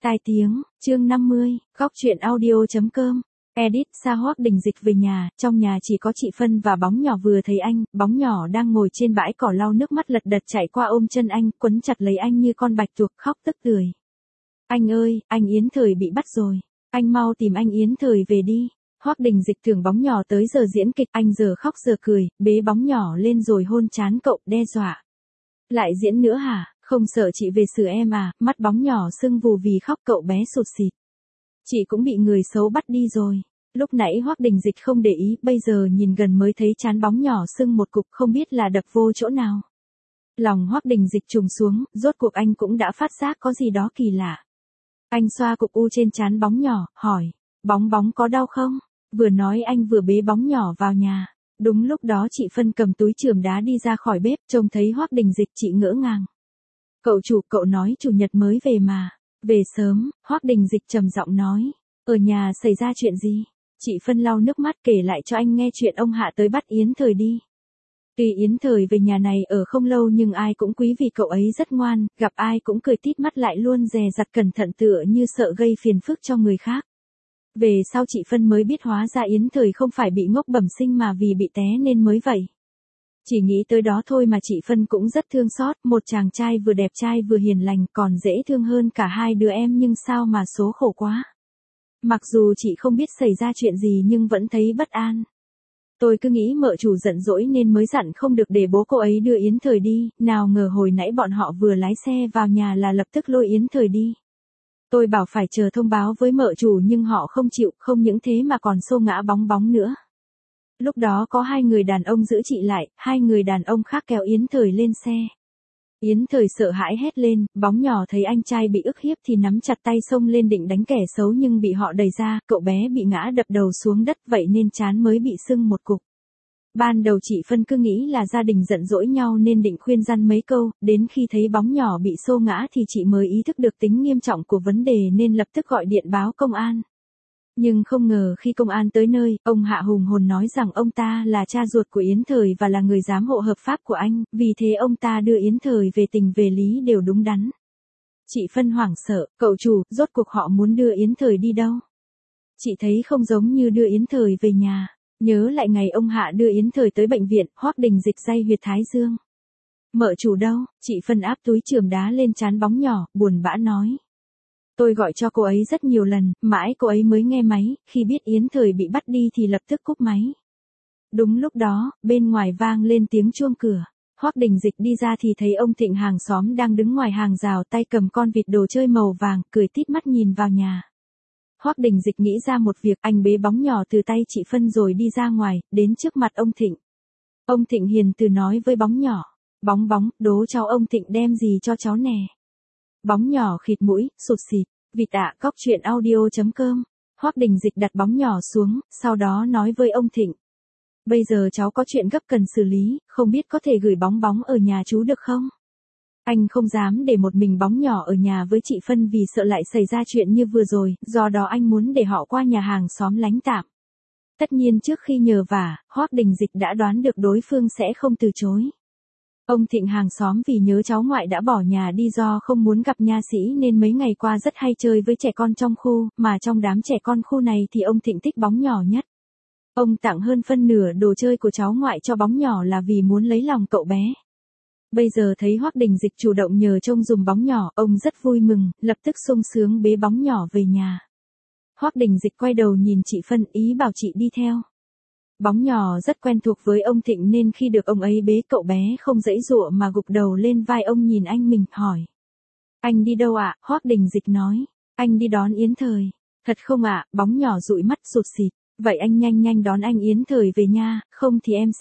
Tai tiếng, chương 50, góc truyện audio.com. Edit Sa Hoác Đình Dịch về nhà, trong nhà chỉ có chị Phân và Bóng Nhỏ vừa thấy anh, Bóng Nhỏ đang ngồi trên bãi cỏ lau nước mắt lật đật chạy qua ôm chân anh, quấn chặt lấy anh như con bạch tuộc khóc tức tưởi. Anh ơi, anh Yến Thời bị bắt rồi, anh mau tìm anh Yến Thời về đi. Hoác Đình Dịch tưởng Bóng Nhỏ tới giờ diễn kịch, anh giờ khóc giờ cười, bế Bóng Nhỏ lên rồi hôn trán cậu, đe dọa. Lại diễn nữa hả, không sợ chị về xử em à, mắt Bóng Nhỏ sưng vù vì khóc, cậu bé sụt sịt. Chị cũng bị người xấu bắt đi rồi. Lúc nãy Hoác Đình Dịch không để ý, bây giờ nhìn gần mới thấy trán Bóng Nhỏ sưng một cục, không biết là đập vô chỗ nào. Lòng Hoác Đình Dịch trùng xuống, rốt cuộc anh cũng đã phát giác có gì đó kỳ lạ. Anh xoa cục u trên trán Bóng Nhỏ, hỏi, Bóng có đau không? Vừa nói anh vừa bế Bóng Nhỏ vào nhà. Đúng lúc đó chị Phân cầm túi chườm đá đi ra khỏi bếp, trông thấy Hoác Đình Dịch chị ngỡ ngàng. Cậu chủ, cậu nói chủ nhật mới về mà. Về sớm, Hoác Đình Dịch trầm giọng nói. Ở nhà xảy ra chuyện gì? Chị Phân lau nước mắt kể lại cho anh nghe chuyện ông Hạ tới bắt Yến Thời đi. Tuy Yến Thời về nhà này ở không lâu nhưng ai cũng quý vì cậu ấy rất ngoan, gặp ai cũng cười tít mắt lại luôn dè dặt cẩn thận tựa như sợ gây phiền phức cho người khác. Về sau chị Phân mới biết hóa ra Yến Thời không phải bị ngốc bẩm sinh mà vì bị té nên mới vậy. Chỉ nghĩ tới đó thôi mà chị Phân cũng rất thương xót, một chàng trai vừa đẹp trai vừa hiền lành còn dễ thương hơn cả hai đứa em nhưng sao mà số khổ quá. Mặc dù chị không biết xảy ra chuyện gì nhưng vẫn thấy bất an. Tôi cứ nghĩ mợ chủ giận dỗi nên mới dặn không được để bố cô ấy đưa Yến Thời đi, nào ngờ hồi nãy bọn họ vừa lái xe vào nhà là lập tức lôi Yến Thời đi. Tôi bảo phải chờ thông báo với mợ chủ nhưng họ không chịu, không những thế mà còn xô ngã Bóng nữa. Lúc đó có hai người đàn ông giữ chị lại, hai người đàn ông khác kéo Yến Thời lên xe. Yến Thời sợ hãi hét lên, Bóng Nhỏ thấy anh trai bị ức hiếp thì nắm chặt tay xông lên định đánh kẻ xấu nhưng bị họ đẩy ra, cậu bé bị ngã đập đầu xuống đất vậy nên trán mới bị sưng một cục. Ban đầu chị Phân cứ nghĩ là gia đình giận dỗi nhau nên định khuyên răn mấy câu, đến khi thấy Bóng Nhỏ bị xô ngã thì chị mới ý thức được tính nghiêm trọng của vấn đề nên lập tức gọi điện báo công an. Nhưng không ngờ khi công an tới nơi, ông Hạ hùng hồn nói rằng ông ta là cha ruột của Yến Thời và là người giám hộ hợp pháp của anh, vì thế ông ta đưa Yến Thời về tình về lý đều đúng đắn. Chị Phân hoảng sợ, cậu chủ, rốt cuộc họ muốn đưa Yến Thời đi đâu? Chị thấy không giống như đưa Yến Thời về nhà, nhớ lại ngày ông Hạ đưa Yến Thời tới bệnh viện, Hoác Đình Dịch day huyệt thái dương. Mợ chủ đâu? Chị Phân áp túi chườm đá lên trán Bóng Nhỏ, buồn bã nói. Tôi gọi cho cô ấy rất nhiều lần, mãi cô ấy mới nghe máy, khi biết Yến Thời bị bắt đi thì lập tức cúp máy. Đúng lúc đó, bên ngoài vang lên tiếng chuông cửa. Hoác Đình Dịch đi ra thì thấy ông Thịnh hàng xóm đang đứng ngoài hàng rào tay cầm con vịt đồ chơi màu vàng, cười tít mắt nhìn vào nhà. Hoác Đình Dịch nghĩ ra một việc, anh bế Bóng Nhỏ từ tay chị Phân rồi đi ra ngoài, đến trước mặt ông Thịnh. Ông Thịnh hiền từ nói với Bóng Nhỏ, Bóng, đố cháu ông Thịnh đem gì cho cháu nè. Bóng Nhỏ khịt mũi, sụt sịt, vịt ạ, góc truyện audio.com. Hoác Đình Dịch đặt Bóng Nhỏ xuống, sau đó nói với ông Thịnh. Bây giờ cháu có chuyện gấp cần xử lý, không biết có thể gửi Bóng ở nhà chú được không? Anh không dám để một mình Bóng Nhỏ ở nhà với chị Phân vì sợ lại xảy ra chuyện như vừa rồi, do đó anh muốn để họ qua nhà hàng xóm lánh tạm. Tất nhiên trước khi nhờ vả, Hoác Đình Dịch đã đoán được đối phương sẽ không từ chối. Ông Thịnh hàng xóm vì nhớ cháu ngoại đã bỏ nhà đi do không muốn gặp nha sĩ nên mấy ngày qua rất hay chơi với trẻ con trong khu, mà trong đám trẻ con khu này thì ông Thịnh thích Bóng Nhỏ nhất. Ông tặng hơn phân nửa đồ chơi của cháu ngoại cho Bóng Nhỏ là vì muốn lấy lòng cậu bé. Bây giờ thấy Hoác Đình Dịch chủ động nhờ trông dùm Bóng Nhỏ, ông rất vui mừng, lập tức sung sướng bế Bóng Nhỏ về nhà. Hoác Đình Dịch quay đầu nhìn chị Phân ý bảo chị đi theo. Bóng Nhỏ rất quen thuộc với ông Thịnh nên khi được ông ấy bế cậu bé không giãy giụa mà gục đầu lên vai ông nhìn anh mình, hỏi. Anh đi đâu ạ? Hoác Đình Dịch nói. Anh đi đón Yến Thời. Thật không ạ? Bóng Nhỏ dụi mắt sụt sịt. Vậy anh nhanh đón anh Yến Thời về nha, không thì em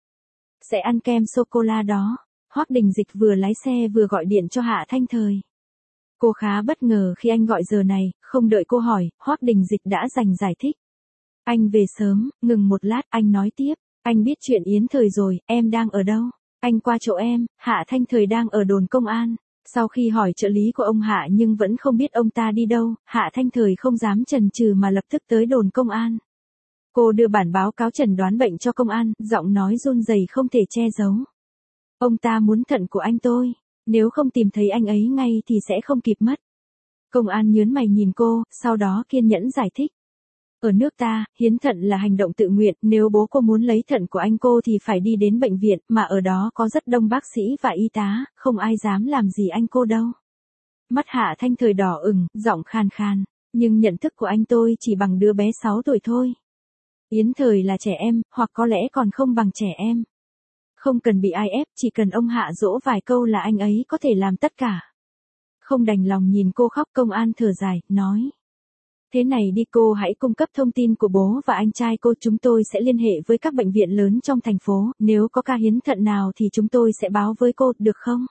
sẽ ăn kem sô-cô-la đó. Hoác Đình Dịch vừa lái xe vừa gọi điện cho Hạ Thanh Thời. Cô khá bất ngờ khi anh gọi giờ này, không đợi cô hỏi, Hoác Đình Dịch đã giải thích. Anh về sớm, ngừng một lát, anh nói tiếp, anh biết chuyện Yến Thời rồi, em đang ở đâu? Anh qua chỗ em, Hạ Thanh Thời đang ở đồn công an. Sau khi hỏi trợ lý của ông Hạ nhưng vẫn không biết ông ta đi đâu, Hạ Thanh Thời không dám chần chừ mà lập tức tới đồn công an. Cô đưa bản báo cáo chẩn đoán bệnh cho công an, giọng nói run rẩy không thể che giấu. Ông ta muốn thận của anh tôi, nếu không tìm thấy anh ấy ngay thì sẽ không kịp mất. Công an nhớn mày nhìn cô, sau đó kiên nhẫn giải thích. Ở nước ta, hiến thận là hành động tự nguyện, nếu bố cô muốn lấy thận của anh cô thì phải đi đến bệnh viện, mà ở đó có rất đông bác sĩ và y tá, không ai dám làm gì anh cô đâu. Mắt Hạ Thanh Thời đỏ ửng, giọng khan khan, nhưng nhận thức của anh tôi chỉ bằng đứa bé 6 tuổi thôi. Yến Thời là trẻ em, hoặc có lẽ còn không bằng trẻ em. Không cần bị ai ép, chỉ cần ông Hạ dỗ vài câu là anh ấy có thể làm tất cả. Không đành lòng nhìn cô khóc, công an thở dài, nói. Thế này đi, cô hãy cung cấp thông tin của bố và anh trai cô, chúng tôi sẽ liên hệ với các bệnh viện lớn trong thành phố, nếu có ca hiến thận nào thì chúng tôi sẽ báo với cô, được không?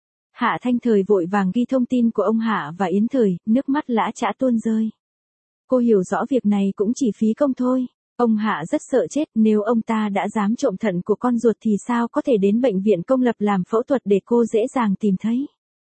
Hạ Thanh Thời vội vàng ghi thông tin của ông Hạ và Yến Thời, nước mắt lã chã tuôn rơi. Cô hiểu rõ việc này cũng chỉ phí công thôi. Ông Hạ rất sợ chết, nếu ông ta đã dám trộm thận của con ruột thì sao có thể đến bệnh viện công lập làm phẫu thuật để cô dễ dàng tìm thấy.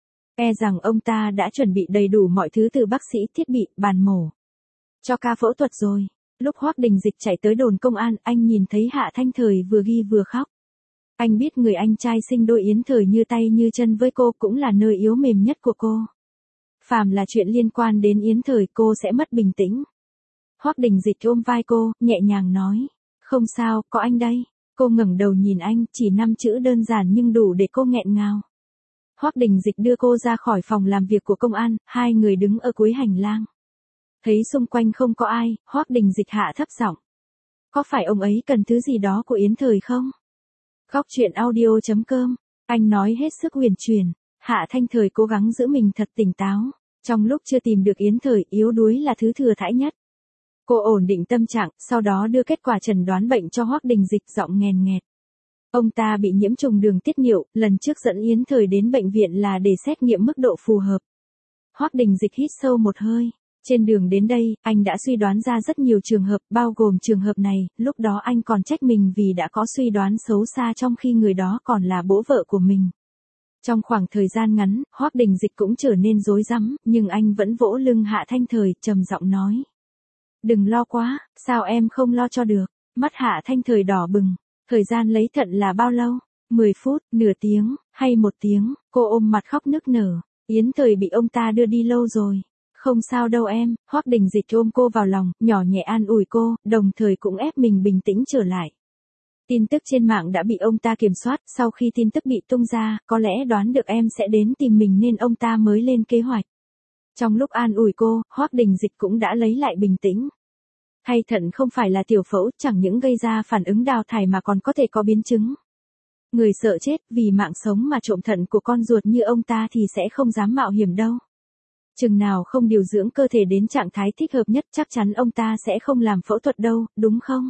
E rằng ông ta đã chuẩn bị đầy đủ mọi thứ từ bác sĩ, thiết bị, bàn mổ cho ca phẫu thuật rồi. Lúc Hoắc Đình Dịch chạy tới đồn công an, anh nhìn thấy Hạ Thanh Thời vừa ghi vừa khóc. Anh biết người anh trai sinh đôi Yến Thời như tay như chân với cô cũng là nơi yếu mềm nhất của cô. Phàm là chuyện liên quan đến Yến Thời cô sẽ mất bình tĩnh. Hoắc Đình Dịch ôm vai cô, nhẹ nhàng nói. Không sao, có anh đây. Cô ngẩng đầu nhìn anh, chỉ 5 chữ đơn giản nhưng đủ để cô nghẹn ngào. Hoắc Đình Dịch đưa cô ra khỏi phòng làm việc của công an, hai người đứng ở cuối hành lang. Thấy xung quanh không có ai, Hoắc Đình Dịch hạ thấp giọng. Có phải ông ấy cần thứ gì đó của Yến Thời không? Góc truyện audio.com, anh nói hết sức huyền chuyển. Hạ Thanh Thời cố gắng giữ mình thật tỉnh táo. Trong lúc chưa tìm được Yến Thời, yếu đuối là thứ thừa thãi nhất. Cô ổn định tâm trạng, sau đó đưa kết quả chẩn đoán bệnh cho Hoắc Đình Dịch, giọng nghèn nghẹt. Ông ta bị nhiễm trùng đường tiết niệu, lần trước dẫn Yến Thời đến bệnh viện là để xét nghiệm mức độ phù hợp. Hoắc Đình Dịch hít sâu một hơi. Trên đường đến đây, anh đã suy đoán ra rất nhiều trường hợp, bao gồm trường hợp này, lúc đó anh còn trách mình vì đã có suy đoán xấu xa trong khi người đó còn là bố vợ của mình. Trong khoảng thời gian ngắn, Hoắc Đình Dịch cũng trở nên rối rắm, nhưng anh vẫn vỗ lưng Hạ Thanh Thời, trầm giọng nói. Đừng lo quá, sao em không lo cho được? Mắt Hạ Thanh Thời đỏ bừng. Thời gian lấy thận là bao lâu? 10 phút, nửa tiếng, hay 1 tiếng? Cô ôm mặt khóc nức nở. Yến Thời bị ông ta đưa đi lâu rồi. Không sao đâu em. Hoắc Đình Dịch ôm cô vào lòng, nhỏ nhẹ an ủi cô, đồng thời cũng ép mình bình tĩnh trở lại. Tin tức trên mạng đã bị ông ta kiểm soát, sau khi tin tức bị tung ra, có lẽ đoán được em sẽ đến tìm mình nên ông ta mới lên kế hoạch. Trong lúc an ủi cô, Hoắc Đình Dịch cũng đã lấy lại bình tĩnh. Thay thận không phải là tiểu phẫu, chẳng những gây ra phản ứng đào thải mà còn có thể có biến chứng. Người sợ chết vì mạng sống mà trộm thận của con ruột như ông ta thì sẽ không dám mạo hiểm đâu. Chừng nào không điều dưỡng cơ thể đến trạng thái thích hợp nhất chắc chắn ông ta sẽ không làm phẫu thuật đâu, đúng không?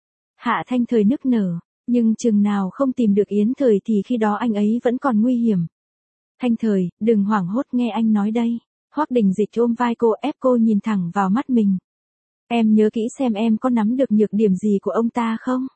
Hạ Thanh Thời nức nở, nhưng chừng nào không tìm được Yến Thời thì khi đó anh ấy vẫn còn nguy hiểm. Thanh Thời, đừng hoảng hốt, nghe anh nói đây. Hoắc Đình Dịch ôm vai cô, ép cô nhìn thẳng vào mắt mình. Em nhớ kỹ xem em có nắm được nhược điểm gì của ông ta không?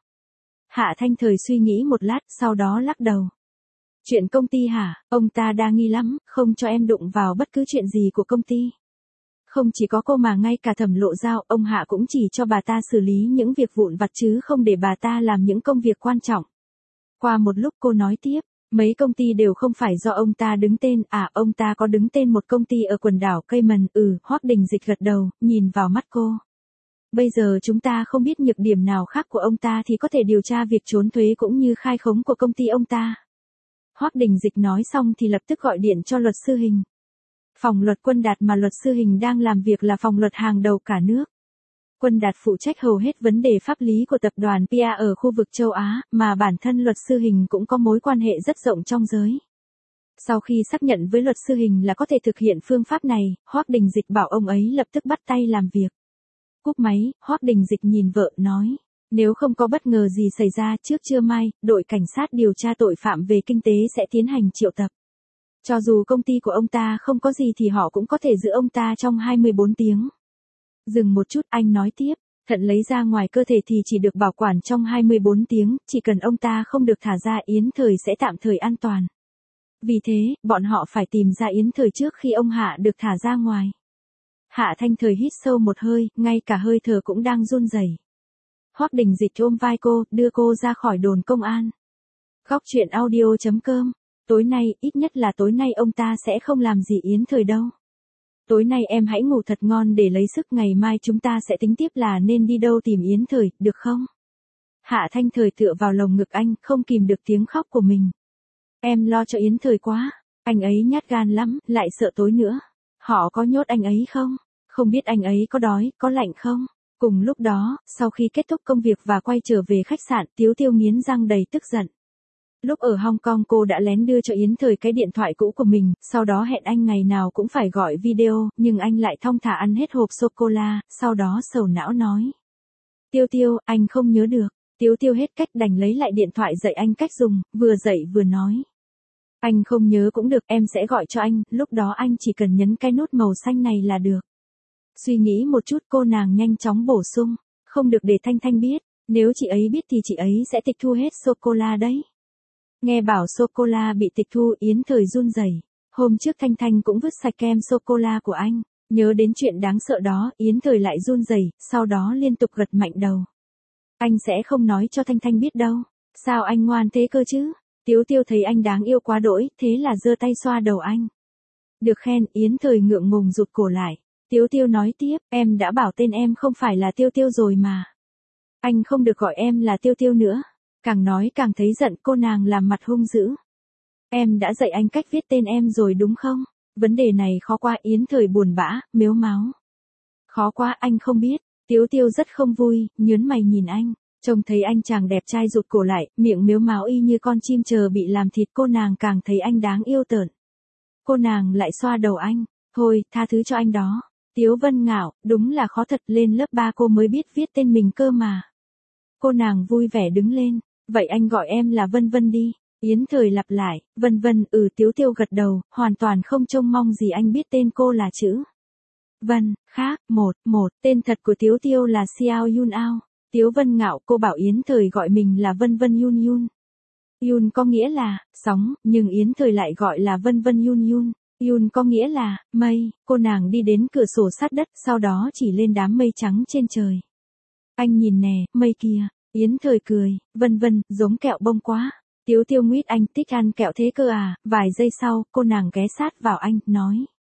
Hạ Thanh Thời suy nghĩ một lát, sau đó lắc đầu. Chuyện công ty hả? Ông ta đa nghi lắm, không cho em đụng vào bất cứ chuyện gì của công ty. Không chỉ có cô mà ngay cả Thẩm Lộ Giao, ông Hạ cũng chỉ cho bà ta xử lý những việc vụn vặt chứ không để bà ta làm những công việc quan trọng. Qua một lúc cô nói tiếp, mấy công ty đều không phải do ông ta đứng tên, à ông ta có đứng tên một công ty ở quần đảo Cayman, Hoắc Đình Dịch gật đầu, nhìn vào mắt cô. Bây giờ chúng ta không biết nhược điểm nào khác của ông ta thì có thể điều tra việc trốn thuế cũng như khai khống của công ty ông ta. Hoắc Đình Dịch nói xong thì lập tức gọi điện cho luật sư Hình. Phòng luật Quân Đạt mà luật sư Hình đang làm việc là phòng luật hàng đầu cả nước. Quân Đạt phụ trách hầu hết vấn đề pháp lý của tập đoàn PA ở khu vực châu Á, mà bản thân luật sư Hình cũng có mối quan hệ rất rộng trong giới. Sau khi xác nhận với luật sư Hình là có thể thực hiện phương pháp này, Hoắc Đình Dịch bảo ông ấy lập tức bắt tay làm việc. Cúp máy, Hoắc Đình Dịch nhìn vợ, nói. Nếu không có bất ngờ gì xảy ra trước trưa mai, đội cảnh sát điều tra tội phạm về kinh tế sẽ tiến hành triệu tập. Cho dù công ty của ông ta không có gì thì họ cũng có thể giữ ông ta trong 24 tiếng. Dừng một chút, anh nói tiếp, thận lấy ra ngoài cơ thể thì chỉ được bảo quản trong 24 tiếng, chỉ cần ông ta không được thả ra Yến Thời sẽ tạm thời an toàn. Vì thế, bọn họ phải tìm ra Yến Thời trước khi ông Hạ được thả ra ngoài. Hạ Thanh Thời hít sâu một hơi, ngay cả hơi thở cũng đang run rẩy. Hoắc Đình Dịch ôm vai cô, đưa cô ra khỏi đồn công an. Góc truyện audio.com, tối nay, ít nhất là tối nay ông ta sẽ không làm gì Yến Thời đâu. Tối nay em hãy ngủ thật ngon để lấy sức, ngày mai chúng ta sẽ tính tiếp là nên đi đâu tìm Yến Thời, được không? Hạ Thanh Thời tựa vào lồng ngực anh, không kìm được tiếng khóc của mình. Em lo cho Yến Thời quá, anh ấy nhát gan lắm, lại sợ tối nữa. Họ có nhốt anh ấy không? Không biết anh ấy có đói, có lạnh không? Cùng lúc đó, sau khi kết thúc công việc và quay trở về khách sạn, Tiếu Tiêu nghiến răng đầy tức giận. Lúc ở Hong Kong cô đã lén đưa cho Yến Thời cái điện thoại cũ của mình, sau đó hẹn anh ngày nào cũng phải gọi video, nhưng anh lại thong thả ăn hết hộp sô-cô-la, sau đó sầu não nói. Tiêu Tiêu, anh không nhớ được. Tiếu Tiêu hết cách đành lấy lại điện thoại dạy anh cách dùng, vừa dạy vừa nói. Anh không nhớ cũng được, em sẽ gọi cho anh, lúc đó anh chỉ cần nhấn cái nút màu xanh này là được. Suy nghĩ một chút cô nàng nhanh chóng bổ sung, không được để Thanh Thanh biết, nếu chị ấy biết thì chị ấy sẽ tịch thu hết sô-cô-la đấy. Nghe bảo sô-cô-la bị tịch thu, Yến Thời run rẩy. Hôm trước Thanh Thanh cũng vứt sạch kem sô-cô-la của anh, nhớ đến chuyện đáng sợ đó, Yến Thời lại run rẩy, sau đó liên tục gật mạnh đầu. Anh sẽ không nói cho Thanh Thanh biết đâu, sao anh ngoan thế cơ chứ? Tiếu Tiêu thấy anh đáng yêu quá đỗi, thế là giơ tay xoa đầu anh. Được khen, Yến Thời ngượng ngùng rụt cổ lại. Tiếu Tiêu nói tiếp, em đã bảo tên em không phải là Tiêu Tiêu rồi mà. Anh không được gọi em là Tiêu Tiêu nữa. Càng nói càng thấy giận, cô nàng làm mặt hung dữ. Em đã dạy anh cách viết tên em rồi đúng không? Vấn đề này khó quá, Yến Thời buồn bã, mếu máo. Khó quá, anh không biết. Tiếu Tiêu rất không vui, nhớn mày nhìn anh. Trông thấy anh chàng đẹp trai rụt cổ lại, miệng mếu máo y như con chim chờ bị làm thịt, cô nàng càng thấy anh đáng yêu tởn. Cô nàng lại xoa đầu anh. Thôi, tha thứ cho anh đó. Tiếu Vân ngạo, đúng là khó thật, lên lớp 3 cô mới biết viết tên mình cơ mà. Cô nàng vui vẻ đứng lên. Vậy anh gọi em là Vân Vân đi. Yến Thời lặp lại, Vân Vân, Tiếu Tiêu gật đầu, hoàn toàn không trông mong gì anh biết tên cô là chữ Vân, khác, tên thật của Tiếu Tiêu là Xiao Yun Ao. Tiếu Vân ngạo, cô bảo Yến Thời gọi mình là Vân Vân Yun Yun. Yun có nghĩa là sóng, nhưng Yến Thời lại gọi là Vân Vân Yun Yun. Yun có nghĩa là mây, cô nàng đi đến cửa sổ sát đất, sau đó chỉ lên đám mây trắng trên trời. Anh nhìn nè, mây kia. Yến Thời cười, Vân Vân, giống kẹo bông quá. Tiếu Tiêu nguyết anh, thích ăn kẹo thế cơ à? Vài giây sau, cô nàng ghé sát vào anh, nói.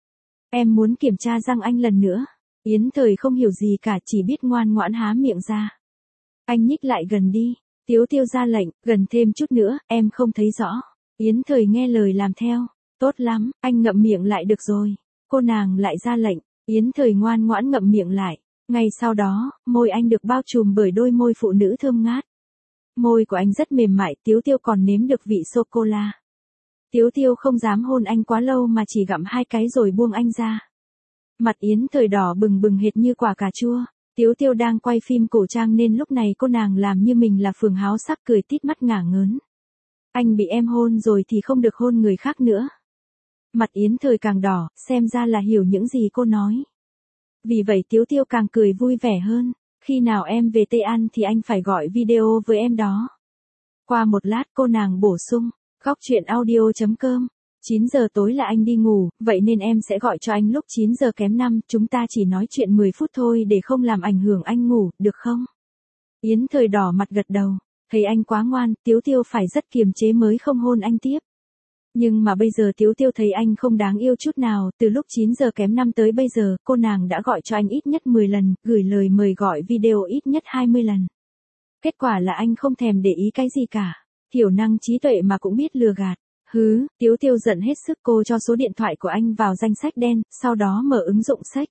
Em muốn kiểm tra răng anh lần nữa. Yến Thời không hiểu gì cả, chỉ biết ngoan ngoãn há miệng ra. Anh nhích lại gần đi. Tiếu Tiêu ra lệnh, gần thêm chút nữa, em không thấy rõ. Yến Thời nghe lời làm theo. Tốt lắm, anh ngậm miệng lại được rồi. Cô nàng lại ra lệnh, Yến Thời ngoan ngoãn ngậm miệng lại. Ngay sau đó, môi anh được bao trùm bởi đôi môi phụ nữ thơm ngát. Môi của anh rất mềm mại, Tiếu Tiêu còn nếm được vị sô-cô-la. Tiếu Tiêu không dám hôn anh quá lâu mà chỉ gặm 2 cái rồi buông anh ra. Mặt Yến Thời đỏ bừng bừng hệt như quả cà chua. Tiếu Tiêu đang quay phim cổ trang nên lúc này cô nàng làm như mình là phường háo sắc, cười tít mắt ngả ngớn. Anh bị em hôn rồi thì không được hôn người khác nữa. Mặt Yến Thời càng đỏ, xem ra là hiểu những gì cô nói. Vì vậy Tiếu Tiêu càng cười vui vẻ hơn. Khi nào em về Tây An thì anh phải gọi video với em đó. Qua một lát cô nàng bổ sung, góc chuyện audio.com. 9 giờ tối là anh đi ngủ, vậy nên em sẽ gọi cho anh lúc 9 giờ kém 5, chúng ta chỉ nói chuyện 10 phút thôi để không làm ảnh hưởng anh ngủ, được không? Yến Thời đỏ mặt gật đầu, thấy anh quá ngoan, Tiếu Tiêu phải rất kiềm chế mới không hôn anh tiếp. Nhưng mà bây giờ Tiếu Tiêu thấy anh không đáng yêu chút nào, từ lúc 9 giờ kém 5 tới bây giờ, cô nàng đã gọi cho anh ít nhất 10 lần, gửi lời mời gọi video ít nhất 20 lần. Kết quả là anh không thèm để ý cái gì cả. Thiểu năng trí tuệ mà cũng biết lừa gạt. Hứ, Tiếu Tiêu giận hết sức, cô cho số điện thoại của anh vào danh sách đen, sau đó mở ứng dụng sách.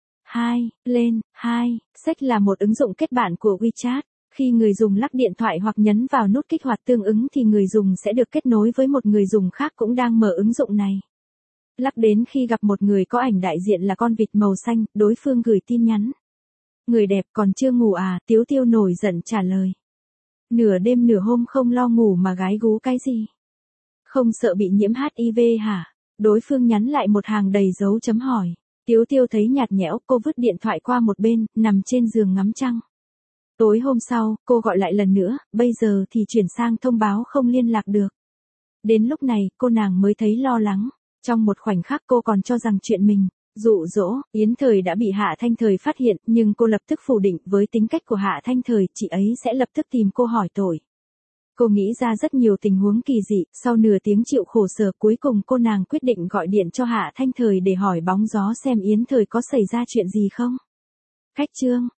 2, lên, 2, sách là một ứng dụng kết bạn của WeChat. Khi người dùng lắc điện thoại hoặc nhấn vào nút kích hoạt tương ứng thì người dùng sẽ được kết nối với một người dùng khác cũng đang mở ứng dụng này. Lắc đến khi gặp một người có ảnh đại diện là con vịt màu xanh, đối phương gửi tin nhắn. Người đẹp còn chưa ngủ à? Tiếu Tiêu nổi giận trả lời. Nửa đêm nửa hôm không lo ngủ mà gái gú cái gì? Không sợ bị nhiễm HIV hả? Đối phương nhắn lại một hàng đầy dấu chấm hỏi. Tiếu Tiêu thấy nhạt nhẽo, cô vứt điện thoại qua một bên, nằm trên giường ngắm trăng. Tối hôm sau, cô gọi lại lần nữa, bây giờ thì chuyển sang thông báo không liên lạc được. Đến lúc này, cô nàng mới thấy lo lắng. Trong một khoảnh khắc cô còn cho rằng chuyện mình dụ dỗ, Yến Thời đã bị Hạ Thanh Thời phát hiện, nhưng cô lập tức phủ định, với tính cách của Hạ Thanh Thời, chị ấy sẽ lập tức tìm cô hỏi tội. Cô nghĩ ra rất nhiều tình huống kỳ dị, sau nửa tiếng chịu khổ sở cuối cùng cô nàng quyết định gọi điện cho Hạ Thanh Thời để hỏi bóng gió xem Yến Thời có xảy ra chuyện gì không. Khách trương,